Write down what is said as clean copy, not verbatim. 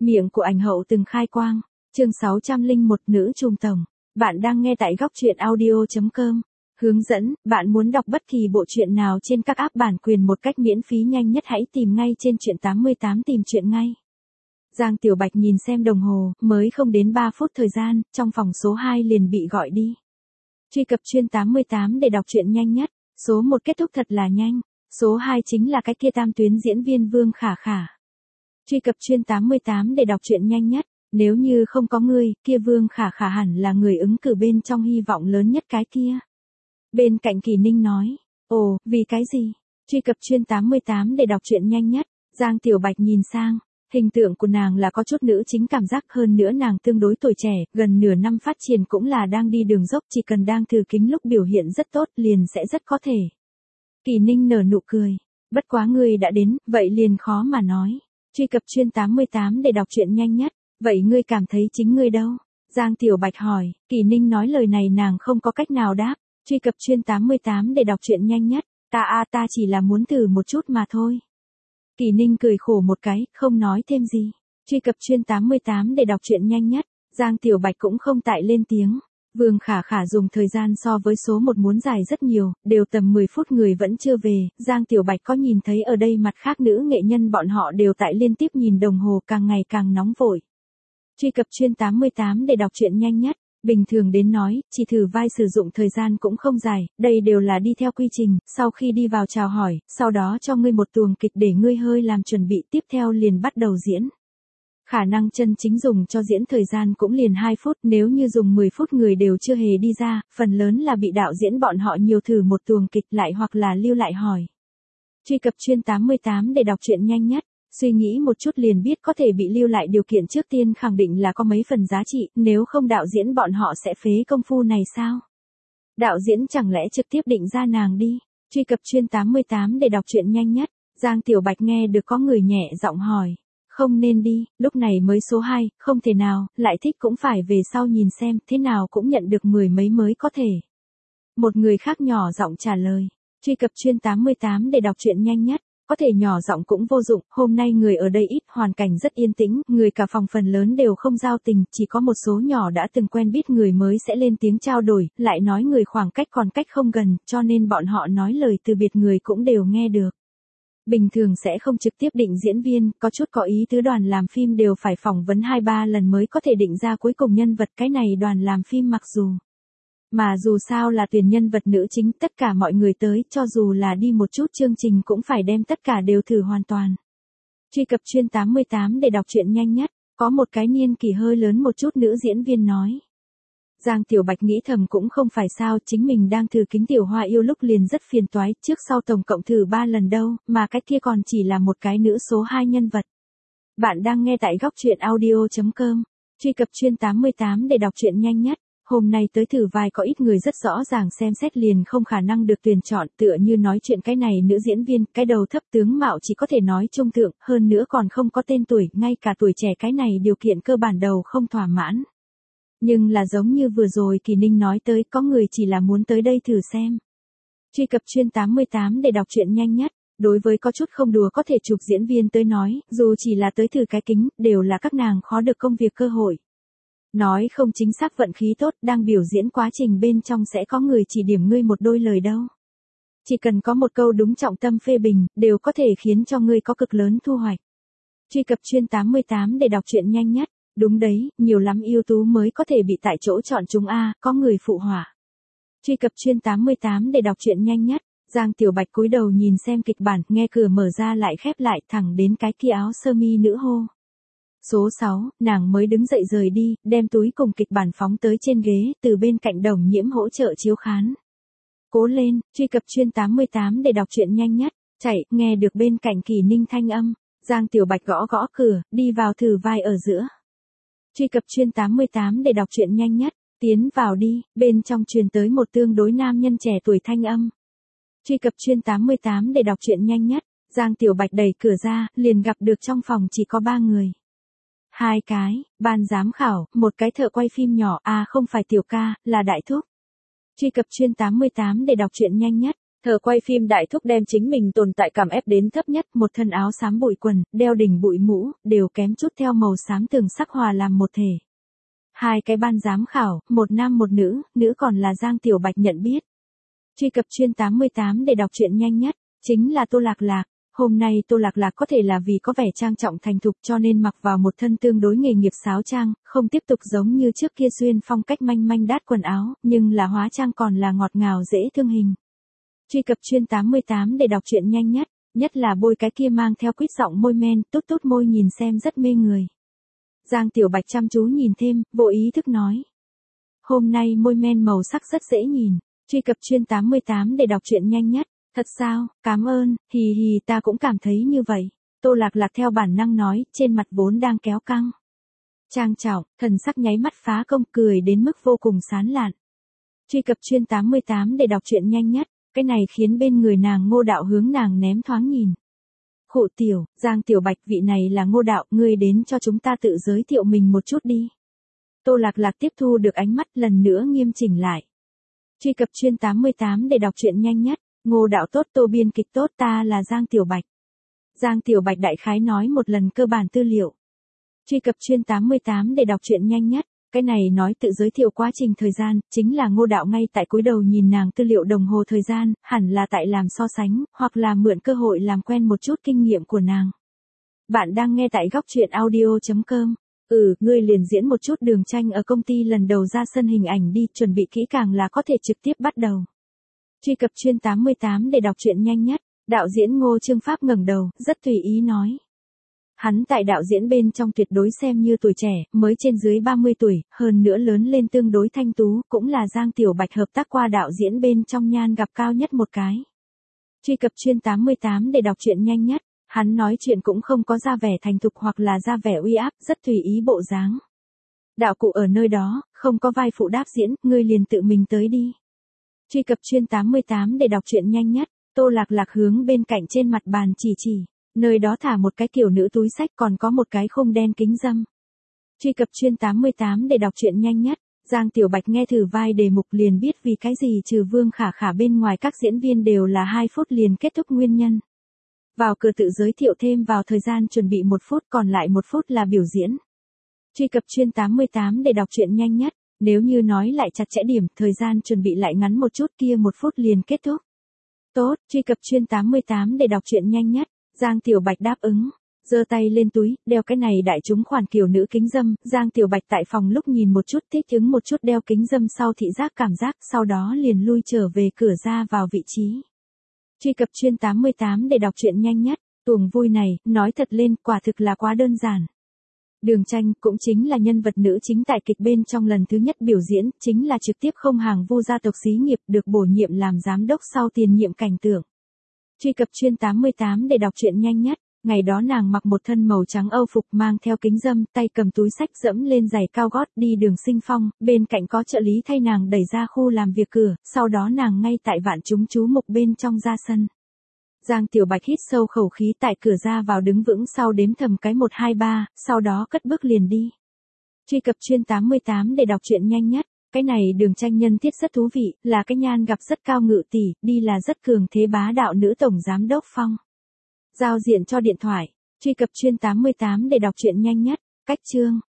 Miệng của ảnh hậu từng khai quang. Chương 601 Nữ trùm tổng. Bạn đang nghe tại góc truyện audio.com. Hướng dẫn, bạn muốn đọc bất kỳ bộ truyện nào trên các app bản quyền một cách miễn phí nhanh nhất hãy tìm ngay trên truyện 88 tìm truyện ngay. Giang Tiểu Bạch nhìn xem đồng hồ, mới không đến 3 phút thời gian, trong phòng số 2 liền bị gọi đi. Truy cập chuyên 88 để đọc truyện nhanh nhất, số 1 kết thúc thật là nhanh, số 2 chính là cái kia tam tuyến diễn viên Vương Khả Khả. Truy cập chuyên 88 để đọc truyện nhanh nhất, nếu như không có ngươi, kia Vương Khả Khả hẳn là người ứng cử bên trong hy vọng lớn nhất cái kia. Bên cạnh Kỳ Ninh nói, ồ, vì cái gì? Truy cập chuyên 88 để đọc truyện nhanh nhất, Giang Tiểu Bạch nhìn sang, hình tượng của nàng là có chút nữ chính cảm giác hơn nữa nàng tương đối tuổi trẻ, gần nửa năm phát triển cũng là đang đi đường dốc chỉ cần đang thử kính lúc biểu hiện rất tốt liền sẽ rất có thể. Kỳ Ninh nở nụ cười, bất quá ngươi đã đến, vậy liền khó mà nói. Truy cập chuyên 88 để đọc truyện nhanh nhất, vậy ngươi cảm thấy chính ngươi đâu? Giang Tiểu Bạch hỏi, Kỳ Ninh nói lời này nàng không có cách nào đáp. Truy cập chuyên 88 để đọc truyện nhanh nhất, ta chỉ là muốn thử một chút mà thôi. Kỳ Ninh cười khổ một cái, không nói thêm gì. Truy cập chuyên 88 để đọc truyện nhanh nhất, Giang Tiểu Bạch cũng không tại lên tiếng. Vương Khả Khả dùng thời gian so với số 1 muốn dài rất nhiều, đều tầm 10 phút người vẫn chưa về, Giang Tiểu Bạch có nhìn thấy ở đây mặt khác nữ nghệ nhân bọn họ đều tại liên tiếp nhìn đồng hồ càng ngày càng nóng vội. Truy cập chuyên 88 để đọc truyện nhanh nhất. Bình thường đến nói, chỉ thử vai sử dụng thời gian cũng không dài, đây đều là đi theo quy trình, sau khi đi vào chào hỏi, sau đó cho ngươi một tuồng kịch để ngươi hơi làm chuẩn bị tiếp theo liền bắt đầu diễn. Khả năng chân chính dùng cho diễn thời gian cũng liền 2 phút, nếu như dùng 10 phút người đều chưa hề đi ra, phần lớn là bị đạo diễn bọn họ nhiều thử một tuồng kịch lại hoặc là lưu lại hỏi. Truy cập chuyên 88 để đọc truyện nhanh nhất. Suy nghĩ một chút liền biết có thể bị lưu lại điều kiện trước tiên khẳng định là có mấy phần giá trị, nếu không đạo diễn bọn họ sẽ phế công phu này sao? Đạo diễn chẳng lẽ trực tiếp định ra nàng đi? Truy cập chuyên 88 để đọc truyện nhanh nhất, Giang Tiểu Bạch nghe được có người nhẹ giọng hỏi. Không nên đi, lúc này mới số 2, không thể nào, lại thích cũng phải về sau nhìn xem, thế nào cũng nhận được 10 mấy mới có thể. Một người khác nhỏ giọng trả lời. Truy cập chuyên 88 để đọc truyện nhanh nhất. Có thể nhỏ giọng cũng vô dụng, hôm nay người ở đây ít, hoàn cảnh rất yên tĩnh, người cả phòng phần lớn đều không giao tình, chỉ có một số nhỏ đã từng quen biết người mới sẽ lên tiếng trao đổi, lại nói người khoảng cách còn cách không gần, cho nên bọn họ nói lời từ biệt người cũng đều nghe được. Bình thường sẽ không trực tiếp định diễn viên, có chút có ý tứ đoàn làm phim đều phải phỏng vấn 2-3 lần mới có thể định ra cuối cùng nhân vật, cái này đoàn làm phim mặc dù sao là tuyển nhân vật nữ chính, tất cả mọi người tới, cho dù là đi một chút chương trình cũng phải đem tất cả đều thử hoàn toàn. Truy cập chuyên 88 để đọc truyện nhanh nhất, có một cái niên kỷ hơi lớn một chút nữ diễn viên nói. Giang Tiểu Bạch nghĩ thầm cũng không phải sao, chính mình đang thử kính Tiểu Hoa yêu lúc liền rất phiền toái, trước sau tổng cộng thử 3 lần đâu, mà cái kia còn chỉ là một cái nữ số 2 nhân vật. Bạn đang nghe tại góc truyện audio.com, truy cập chuyên 88 để đọc truyện nhanh nhất. Hôm nay tới thử vai có ít người rất rõ ràng xem xét liền không khả năng được tuyển chọn, tựa như nói chuyện cái này nữ diễn viên, cái đầu thấp tướng mạo chỉ có thể nói trung thượng, hơn nữa còn không có tên tuổi, ngay cả tuổi trẻ cái này điều kiện cơ bản đầu không thỏa mãn. Nhưng là giống như vừa rồi Kỳ Ninh nói tới, có người chỉ là muốn tới đây thử xem. Truy cập chuyên 88 để đọc truyện nhanh nhất. Đối với có chút không đùa có thể chụp diễn viên tới nói, dù chỉ là tới thử cái kính, đều là các nàng khó được công việc cơ hội. Nói không chính xác vận khí tốt, đang biểu diễn quá trình bên trong sẽ có người chỉ điểm ngươi một đôi lời đâu. Chỉ cần có một câu đúng trọng tâm phê bình, đều có thể khiến cho ngươi có cực lớn thu hoạch. Truy cập chuyên 88 để đọc truyện nhanh nhất, đúng đấy, nhiều lắm ưu tú mới có thể bị tại chỗ chọn chúng a, có người phụ họa. Truy cập chuyên 88 để đọc truyện nhanh nhất, Giang Tiểu Bạch cúi đầu nhìn xem kịch bản, nghe cửa mở ra lại khép lại thẳng đến cái kia áo sơ mi nữ hô. Số 6, nàng mới đứng dậy rời đi, đem túi cùng kịch bản phóng tới trên ghế, từ bên cạnh Đồng Nhiễm hỗ trợ chiếu khán. Cố lên, truy cập chuyên 88 để đọc truyện nhanh nhất, chạy, nghe được bên cạnh Kỳ Ninh thanh âm, Giang Tiểu Bạch gõ gõ cửa, đi vào thử vai ở giữa. Truy cập chuyên 88 để đọc truyện nhanh nhất, tiến vào đi, bên trong truyền tới một tương đối nam nhân trẻ tuổi thanh âm. Truy cập chuyên 88 để đọc truyện nhanh nhất, Giang Tiểu Bạch đẩy cửa ra, liền gặp được trong phòng chỉ có 3 người. 2 cái, ban giám khảo, một cái thợ quay phim nhỏ, không phải Tiểu ca, là Đại Thúc. Truy cập chuyên 88 để đọc truyện nhanh nhất, Thợ quay phim đại thúc đem chính mình tồn tại cảm ép đến thấp nhất, một thân áo xám bụi quần, đeo đỉnh bụi mũ, đều kém chút theo màu xám tường sắc hòa làm một thể. Hai cái ban giám khảo, một nam một nữ, nữ còn là Giang Tiểu Bạch nhận biết. Truy cập chuyên 88 để đọc truyện nhanh nhất, chính là Tô Lạc Lạc. Hôm nay Tô Lạc Lạc có thể là vì có vẻ trang trọng thành thục cho nên mặc vào một thân tương đối nghề nghiệp sáo trang, không tiếp tục giống như trước kia xuyên phong cách manh manh đát quần áo, nhưng là hóa trang còn là ngọt ngào dễ thương hình. Truy cập chuyên 88 để đọc truyện nhanh nhất, nhất là bôi cái kia mang theo quýt giọng môi men, tốt tốt môi nhìn xem rất mê người. Giang Tiểu Bạch chăm chú nhìn thêm, vô ý thức nói. Hôm nay môi men màu sắc rất dễ nhìn. Truy cập chuyên 88 để đọc truyện nhanh nhất. Thật sao, cảm ơn, hì hì ta cũng cảm thấy như vậy. Tô Lạc Lạc theo bản năng nói, trên mặt vốn đang kéo căng. Trang trọng, thần sắc nháy mắt phá công, cười đến mức vô cùng sán lạn. Truy cập chuyên 88 để đọc truyện nhanh nhất, cái này khiến bên người nàng Ngô Đạo hướng nàng ném thoáng nhìn. Khụ tiểu, Giang Tiểu Bạch, vị này là Ngô Đạo, ngươi đến cho chúng ta tự giới thiệu mình một chút đi. Tô Lạc Lạc tiếp thu được ánh mắt, lần nữa nghiêm chỉnh lại. Truy cập chuyên 88 để đọc truyện nhanh nhất, Ngô Đạo tốt, Tô biên kịch tốt, ta là Giang Tiểu Bạch. Giang Tiểu Bạch đại khái nói một lần cơ bản tư liệu. Truy cập chuyên 88 để đọc truyện nhanh nhất, cái này nói tự giới thiệu quá trình thời gian, chính là Ngô Đạo ngay tại cúi đầu nhìn nàng tư liệu đồng hồ thời gian, hẳn là tại làm so sánh, hoặc là mượn cơ hội làm quen một chút kinh nghiệm của nàng. Bạn đang nghe tại góc truyện audio.com. Ngươi liền diễn một chút Đường Tranh ở công ty lần đầu ra sân hình ảnh đi, chuẩn bị kỹ càng là có thể trực tiếp bắt đầu. Truy cập chuyên 88 để đọc truyện nhanh nhất, đạo diễn Ngô Trương Pháp ngẩng đầu, rất tùy ý nói. Hắn tại đạo diễn bên trong tuyệt đối xem như tuổi trẻ, mới trên dưới 30 tuổi, hơn nữa lớn lên tương đối thanh tú, cũng là Giang Tiểu Bạch hợp tác qua đạo diễn bên trong nhan gặp cao nhất một cái. Truy cập chuyên 88 để đọc truyện nhanh nhất, hắn nói chuyện cũng không có ra vẻ thành thục hoặc là ra vẻ uy áp, rất tùy ý bộ dáng. Đạo cụ ở nơi đó, không có vai phụ đáp diễn, ngươi liền tự mình tới đi. Truy cập chuyên 88 để đọc truyện nhanh nhất, Tô Lạc Lạc hướng bên cạnh trên mặt bàn chỉ, nơi đó thả một cái kiểu nữ túi xách còn có một cái khung đen kính râm. Truy cập chuyên 88 để đọc truyện nhanh nhất, Giang Tiểu Bạch nghe thử vai đề mục liền biết vì cái gì trừ Vương Khả Khả bên ngoài các diễn viên đều là 2 phút liền kết thúc nguyên nhân. Vào cửa tự giới thiệu thêm vào thời gian chuẩn bị 1 phút, còn lại 1 phút là biểu diễn. Truy cập chuyên 88 để đọc truyện nhanh nhất, nếu như nói lại chặt chẽ điểm, thời gian chuẩn bị lại ngắn một chút, kia 1 phút liền kết thúc. Tốt, truy cập chuyên 88 để đọc truyện nhanh nhất, Giang Tiểu Bạch đáp ứng. Giơ tay lên túi, đeo cái này đại chúng khoản kiểu nữ kính râm, Giang Tiểu Bạch tại phòng lúc nhìn một chút, thích ứng một chút đeo kính râm sau thị giác cảm giác, sau đó liền lui trở về cửa ra vào vị trí. Truy cập chuyên 88 để đọc truyện nhanh nhất, tuồng vui này, nói thật lên, quả thực là quá đơn giản. Đường Tranh cũng chính là nhân vật nữ chính tại kịch bên trong lần thứ nhất biểu diễn, chính là trực tiếp không hàng Vu gia tộc xí nghiệp, được bổ nhiệm làm giám đốc sau tiền nhiệm cảnh tượng. Truy cập chuyên 88 để đọc truyện nhanh nhất, ngày đó nàng mặc một thân màu trắng Âu phục, mang theo kính râm, tay cầm túi xách, dẫm lên giày cao gót đi đường Sinh Phong, bên cạnh có trợ lý thay nàng đẩy ra khu làm việc cửa, sau đó nàng ngay tại vạn chúng chú mục bên trong ra sân. Giang Tiểu Bạch hít sâu khẩu khí tại cửa ra vào đứng vững sau đếm thầm cái 1 2 3, sau đó cất bước liền đi. Truy cập chuyên 88 để đọc truyện nhanh nhất, cái này Đường Tranh nhân thiết rất thú vị, là cái nhan gặp rất cao ngự tỷ, đi là rất cường thế bá đạo nữ tổng giám đốc phong. Giao diện cho điện thoại, truy cập chuyên 88 để đọc truyện nhanh nhất, cách chương.